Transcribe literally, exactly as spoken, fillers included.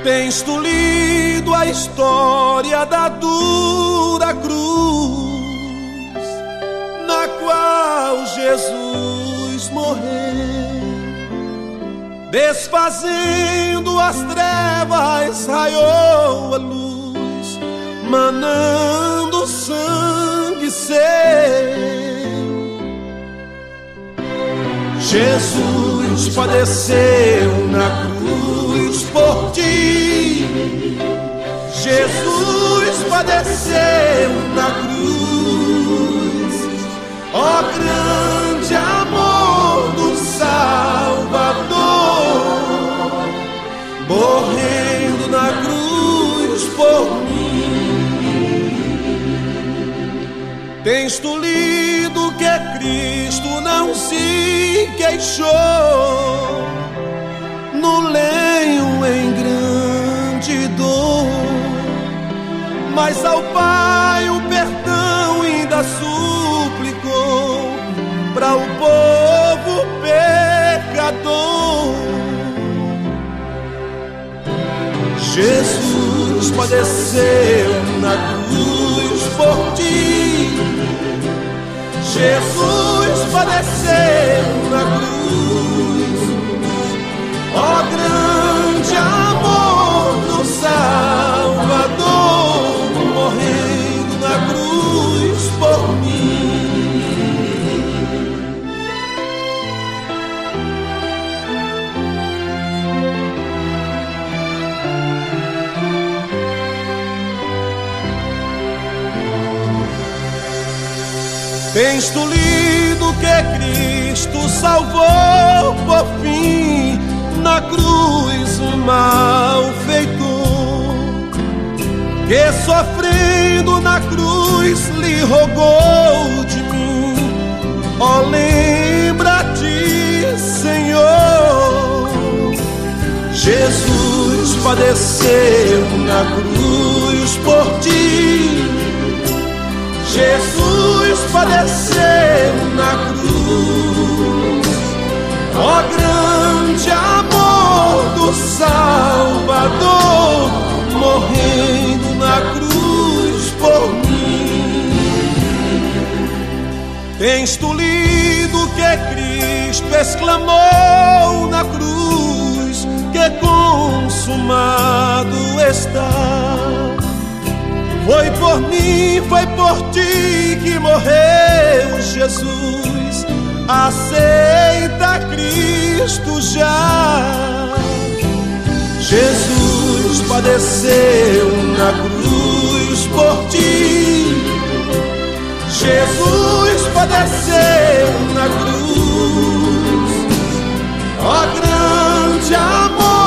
Tens tu lido a história da dura cruz, na qual Jesus morreu, desfazendo as trevas, raiou a luz, manando sangue seu. Jesus padeceu na cruz por ti, Jesus padeceu na cruz, ó grande amor do Salvador, morrendo na cruz por mim. Tens tu lido que Cristo não se queixou no lenho em grande dor, mas ao Pai o perdão ainda suplicou para o povo pecador. Jesus padeceu na cruz por ti, Jesus padeceu na cruz, ó grande amor do Salvador, morrendo na cruz por mim. Tens tu lido que Cristo salvou por fim na cruz o malfeitor, que sofrendo na cruz lhe rogou de mim, ó lembra-te, Senhor. Jesus padeceu na cruz por ti, Jesus padeceu na cruz, ó grande amor do Salvador, morrendo na cruz por mim. Tens tu lido que Cristo exclamou na cruz, que consumado está. Foi por mim, foi por ti que morreu Jesus, aceita Cristo já. Jesus padeceu na cruz por ti, Jesus padeceu na cruz, ó grande amor